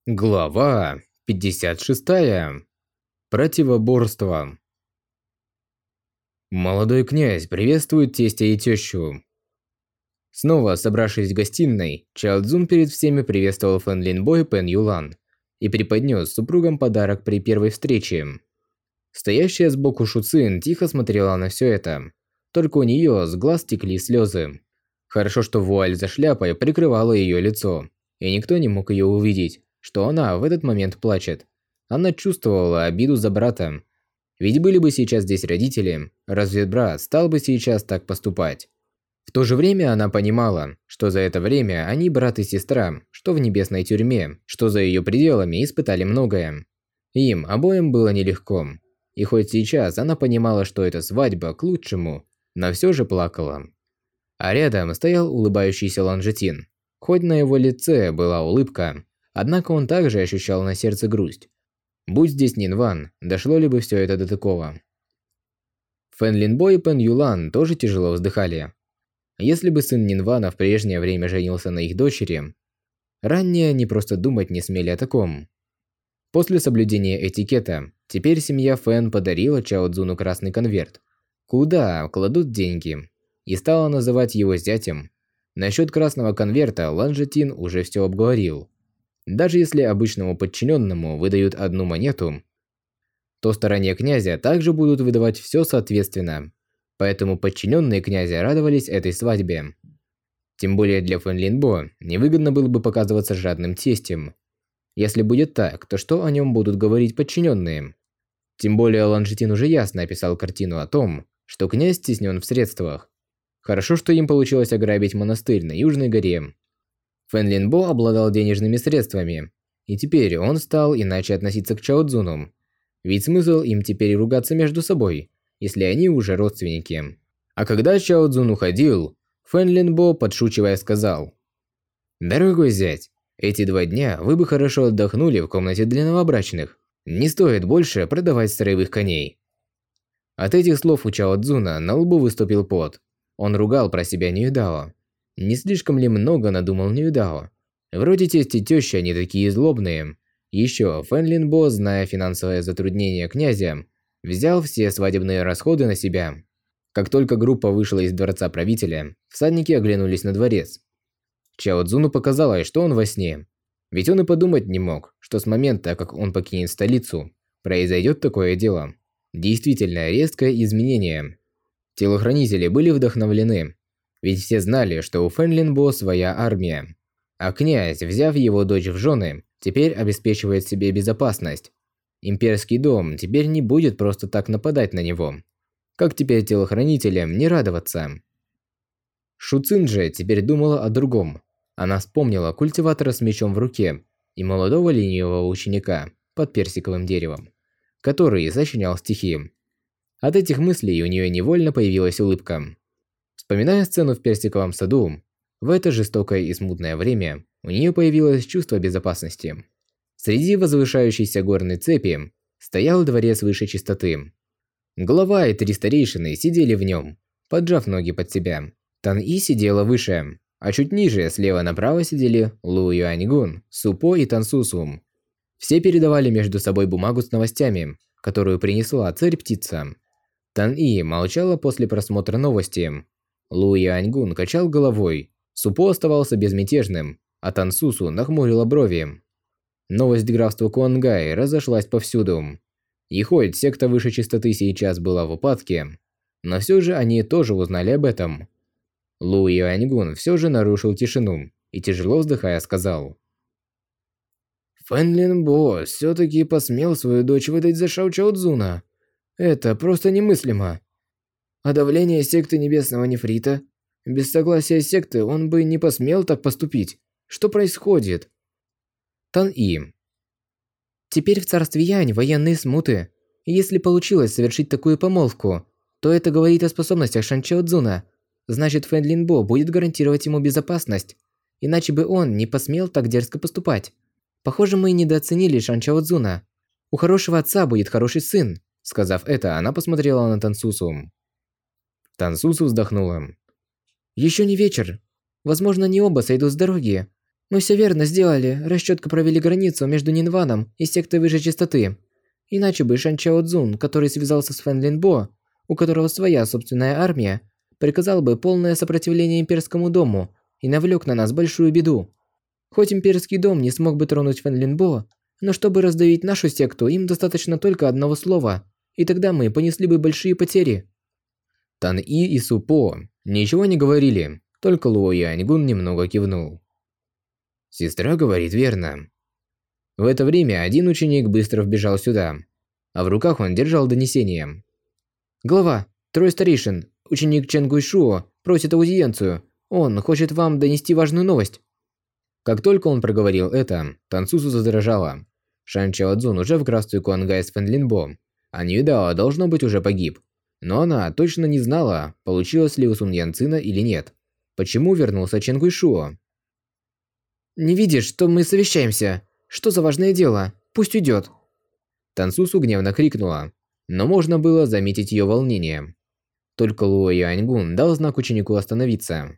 Глава 56. Противоборство. Молодой князь приветствует тестя и тещу. Снова собравшись в гостиной, Чао Цзун перед всеми приветствовал Фэн Линбо и Пэн Юлан и преподнес супругам подарок при первой встрече. Стоящая сбоку Шу Цин тихо смотрела на все это. Только у нее с глаз текли слезы. Хорошо, что вуаль за шляпой прикрывала ее лицо, и никто не мог ее увидеть, что она в этот момент плачет. Она чувствовала обиду за брата. Ведь были бы сейчас здесь родители, разве брат стал бы сейчас так поступать? В то же время она понимала, что за это время они брат и сестра, что в небесной тюрьме, что за ее пределами испытали многое. Им обоим было нелегко. И хоть сейчас она понимала, что эта свадьба к лучшему, но все же плакала. А рядом стоял улыбающийся Ланжетин. Хоть на его лице была улыбка, однако он также ощущал на сердце грусть. Будь здесь Нинван, дошло ли бы все это до такого? Фэн Линбо и Пэн Юлан тоже тяжело вздыхали. Если бы сын Нинвана в прежнее время женился на их дочери, ранее они просто думать не смели о таком. После соблюдения этикета, теперь семья Фэн подарила Чао Цзуну красный конверт, куда кладут деньги, и стала называть его зятем. Насчет красного конверта Ланжетин уже все обговорил. Даже если обычному подчиненному выдают одну монету, то стороне князя также будут выдавать все соответственно. Поэтому подчиненные князя радовались этой свадьбе. Тем более для Фэн Линбо невыгодно было бы показываться жадным тестем. Если будет так, то что о нем будут говорить подчиненные? Тем более Ланжетин уже ясно описал картину о том, что князь стеснен в средствах. Хорошо, что им получилось ограбить монастырь на Южной горе. Фэн Линбо обладал денежными средствами, и теперь он стал иначе относиться к Чао Цзуну. Ведь смысл им теперь ругаться между собой, если они уже родственники. А когда Чао Цзун уходил, Фэн Линбо, подшучивая, сказал: «Дорогой зять, эти 2 дня вы бы хорошо отдохнули в комнате для новобрачных. Не стоит больше продавать строевых коней». От этих слов у Чао Цзуна на лбу выступил пот. Он ругал про себя Ньюдао. Не слишком ли много надумал Ньюдао? Вроде тесть и теща не такие злобные. Еще Фэн Линбо, зная финансовое затруднение князя, взял все свадебные расходы на себя. Как только группа вышла из дворца правителя, всадники оглянулись на дворец. Чао Цзуну показалось, что он во сне. Ведь он и подумать не мог, что с момента, как он покинет столицу, произойдет такое дело. Действительно резкое изменение. Телохранители были вдохновлены, ведь все знали, что у Фэн Линбо своя армия. А князь, взяв его дочь в жены, теперь обеспечивает себе безопасность. Имперский дом теперь не будет просто так нападать на него. Как теперь телохранителям не радоваться? Шу Цин же теперь думала о другом. Она вспомнила культиватора с мечом в руке и молодого ленивого ученика под персиковым деревом, который сочинял стихи. От этих мыслей у нее невольно появилась улыбка. Вспоминая сцену в персиковом саду, в это жестокое и смутное время у нее появилось чувство безопасности. Среди возвышающейся горной цепи стоял дворец высшей чистоты. Глава и 3 старейшины сидели в нем, поджав ноги под себя. Тан-И сидела выше, а чуть ниже, слева направо сидели Лу Юаньгун, Супо и Тансусум. Все передавали между собой бумагу с новостями, которую принесла царь-птица. Тан-И молчала после просмотра новости. Лу Юаньгун качал головой, Супо оставался безмятежным, а Тансусу нахмурила брови. Новость графства Куангай разошлась повсюду. И хоть секта высшей чистоты сейчас была в упадке, но все же они тоже узнали об этом. Лу Юаньгун все же нарушил тишину и, тяжело вздыхая, сказал: «Фэн Линбо все-таки посмел свою дочь выдать за Шао Чао Цзуна. Это просто немыслимо. А давление секты Небесного Нефрита? Без согласия секты он бы не посмел так поступить. Что происходит?» Тан-И. Теперь в царстве Янь военные смуты. И если получилось совершить такую помолвку, то это говорит о способностях Шан Чао Цзуна. Значит, Фэн Линбо будет гарантировать ему безопасность. Иначе бы он не посмел так дерзко поступать. Похоже, мы недооценили Шан Чао Цзуна. У хорошего отца будет хороший сын. Сказав это, она посмотрела на Тансусу. Тансусу вздохнула. Еще не вечер. Возможно, они оба сойдут с дороги. Мы все верно сделали, расчетко провели границу между Нинваном и сектой высшей частоты. Иначе бы Шан Чао Цзун, который связался с Фэн Лин Бо, у которого своя собственная армия, приказал бы полное сопротивление имперскому дому и навлек на нас большую беду. Хоть имперский дом не смог бы тронуть Фэн Лин Бо, но чтобы раздавить нашу секту, им достаточно только одного слова, и тогда мы понесли бы большие потери. Тан И и Су По ничего не говорили, только Луо Яньгун немного кивнул. Сестра говорит верно. В это время один ученик быстро вбежал сюда, а в руках он держал донесение. Глава, трое старейшин, ученик Чен Гуйшуо просит аудиенцию. Он хочет вам донести важную новость. Как только он проговорил это, Тансусу задрожала. Шан Чао Цзун уже в графстве Куангай с Фэн Лин Бо, а Ньюдао должно быть уже погиб. Но она точно не знала, получилось ли у Сун Ян Цина или нет. Почему вернулся Чен Гуйшуо? Не видишь, что мы совещаемся? Что за важное дело? Пусть уйдет. Тансусу гневно крикнула, но можно было заметить ее волнение. Только Луо Юаньгун дал знак ученику остановиться.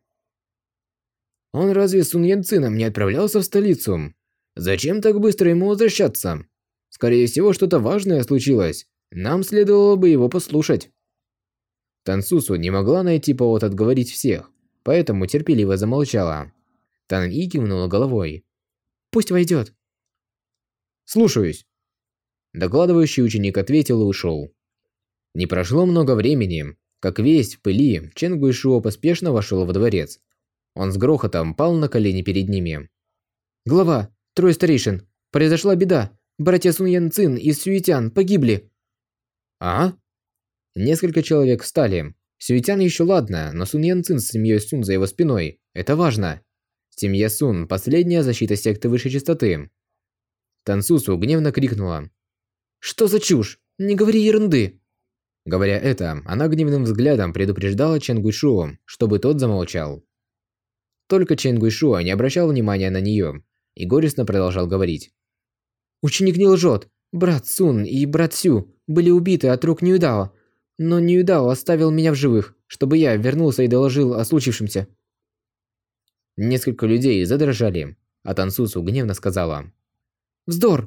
Он разве с Сун Ян Цином не отправлялся в столицу? Зачем так быстро ему возвращаться? Скорее всего, что-то важное случилось. Нам следовало бы его послушать. Тансусу не могла найти повод отговорить всех, поэтому терпеливо замолчала. Тан И кивнула головой. Пусть войдет. Слушаюсь. Докладывающий ученик ответил и ушел. Не прошло много времени, как весь в пыли Чен Гуйшуо поспешно вошел во дворец. Он с грохотом пал на колени перед ними. Глава, трое старейшин, произошла беда. Братья Сун Ян Цин и Сюитян погибли. А? Несколько человек встали. Сюитян еще ладно, но Сун Ян Цин с семьей Сун за его спиной. Это важно. Семья Сун – последняя защита секты высшей частоты. Тансусу гневно крикнула. Что за чушь? Не говори ерунды. Говоря это, она гневным взглядом предупреждала Чен Гуйшуо, чтобы тот замолчал. Только Чен Гуйшуо не обращал внимания на нее и горестно продолжал говорить. Ученик не лжет. Брат Сун и брат Сю были убиты от рук Ньюдао, но Ньюдао оставил меня в живых, чтобы я вернулся и доложил о случившемся. Несколько людей задрожали, а Тансусу гневно сказала. Вздор!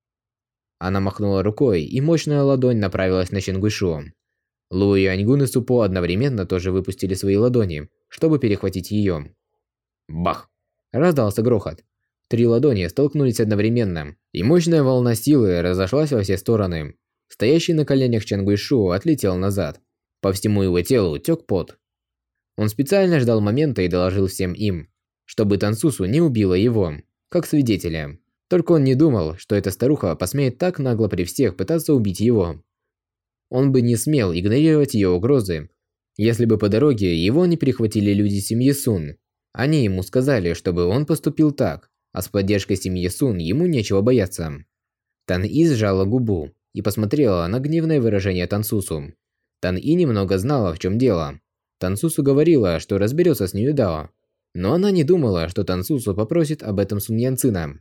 Она махнула рукой, и мощная ладонь направилась на Чен Гуйшуо. Лу Юаньгун и Супо одновременно тоже выпустили свои ладони, чтобы перехватить ее. Бах! Раздался грохот. 3 ладони столкнулись одновременно, и мощная волна силы разошлась во все стороны. Стоящий на коленях Чен Гуйшуо отлетел назад. По всему его телу тек пот. Он специально ждал момента и доложил всем им, чтобы Тансусу не убила его, как свидетеля. Только он не думал, что эта старуха посмеет так нагло при всех пытаться убить его. Он бы не смел игнорировать ее угрозы, если бы по дороге его не перехватили люди семьи Сун. Они ему сказали, чтобы он поступил так, а с поддержкой семьи Сун ему нечего бояться. Тан И сжала губу и посмотрела на гневное выражение Тансусу. Тан И немного знала, в чем дело. Тансусу говорила, что разберется с Ньюдао, но она не думала, что Тансусу попросит об этом Сун Ян Цина.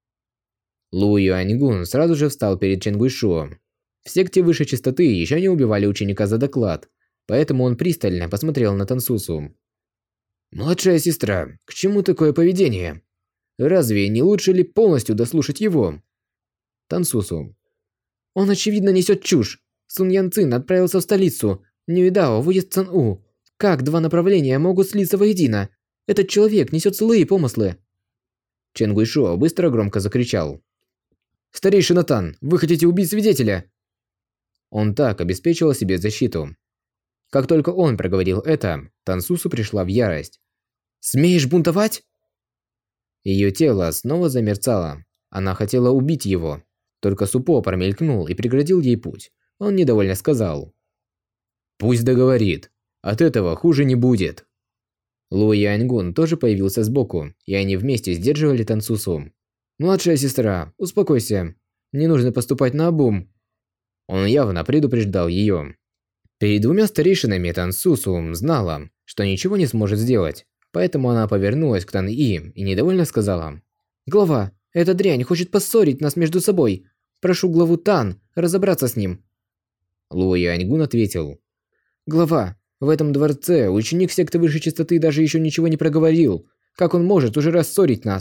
Лу Юаньгун сразу же встал перед Чен Гуйшуо. В секте высшей частоты еще не убивали ученика за доклад, поэтому он пристально посмотрел на Тансусу. «Младшая сестра, к чему такое поведение? Разве не лучше ли полностью дослушать его?» Тансусу. Он очевидно несет чушь. Сун Ян Цин отправился в столицу, Ньюдао выйдет в Цан-У. Как два направления могут слиться воедино? Этот человек несет злые помыслы. Чен Гуйшуо быстро громко закричал. «Старейшина Тан, вы хотите убить свидетеля?» Он так обеспечивал себе защиту. Как только он проговорил это, Тансусу пришла в ярость. «Смеешь бунтовать?» Ее тело снова замерцало. Она хотела убить его. Только Супо промелькнул и преградил ей путь. Он недовольно сказал. «Пусть договорит. От этого хуже не будет». Лу Яньгун тоже появился сбоку, и они вместе сдерживали Тансусу. «Младшая сестра, успокойся. Не нужно поступать наобум». Он явно предупреждал ее. Перед двумя старейшинами Тансусу знала, что ничего не сможет сделать, поэтому она повернулась к Тан И и недовольно сказала. «Глава, эта дрянь хочет поссорить нас между собой. Прошу главу Тан разобраться с ним». Лу Яньгун ответил. «Глава, в этом дворце ученик секты высшей частоты даже еще ничего не проговорил. Как он может уже рассорить нас?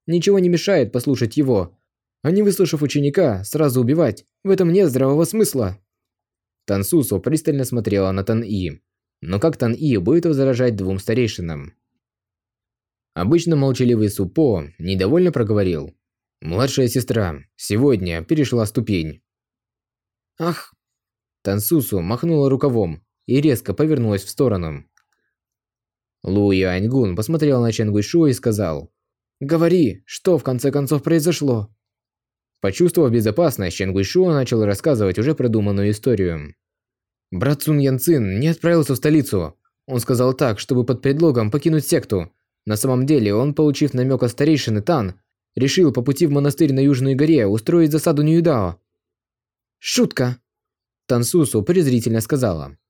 Ничего не мешает послушать его. А не выслушав ученика, сразу убивать. В этом нет здравого смысла. Тансусу пристально смотрела на Тан-И. Но как Тан-И будет возражать двум старейшинам? Обычно молчаливый Супо недовольно проговорил. «Младшая сестра, сегодня перешла ступень». Ах! Тансусу махнула рукавом и резко повернулась в сторону. Лу Юаньгун посмотрел на Чен Гуйшуа и сказал. Говори, что в конце концов произошло? Почувствовав безопасность, Чен Гуйшуа начал рассказывать уже продуманную историю. Брат Сун Ян Цин не отправился в столицу. Он сказал так, чтобы под предлогом покинуть секту. На самом деле, он, получив намек от старейшины Тан, решил по пути в монастырь на Южной горе устроить засаду Ньюдао. Шутка! Тансусу презрительно сказала.